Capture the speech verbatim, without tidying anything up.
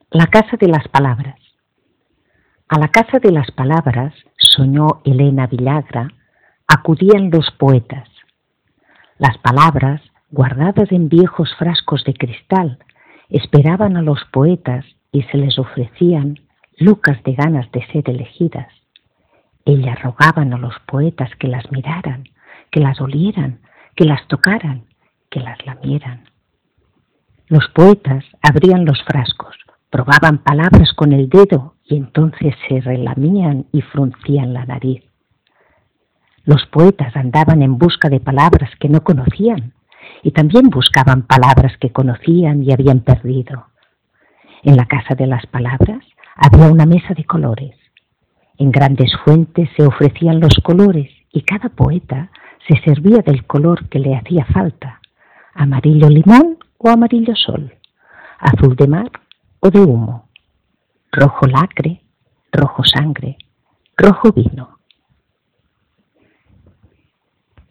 La casa de las palabras. A la casa de las palabras, soñó Elena Villagra, acudían los poetas. Las palabras, guardadas en viejos frascos de cristal, esperaban a los poetas y se les ofrecían lucas de ganas de ser elegidas. Ellas rogaban a los poetas que las miraran, que las olieran, que las tocaran, que las lamieran. Los poetas abrían los frascos, probaban palabras con el dedo y entonces se relamían y fruncían la nariz. Los poetas andaban en busca de palabras que no conocían y también buscaban palabras que conocían y habían perdido. En la casa de las palabras había una mesa de colores. En grandes fuentes se ofrecían los colores y cada poeta se servía del color que le hacía falta: amarillo limón o amarillo sol, azul de mar o de humo, rojo lacre, rojo sangre, rojo vino.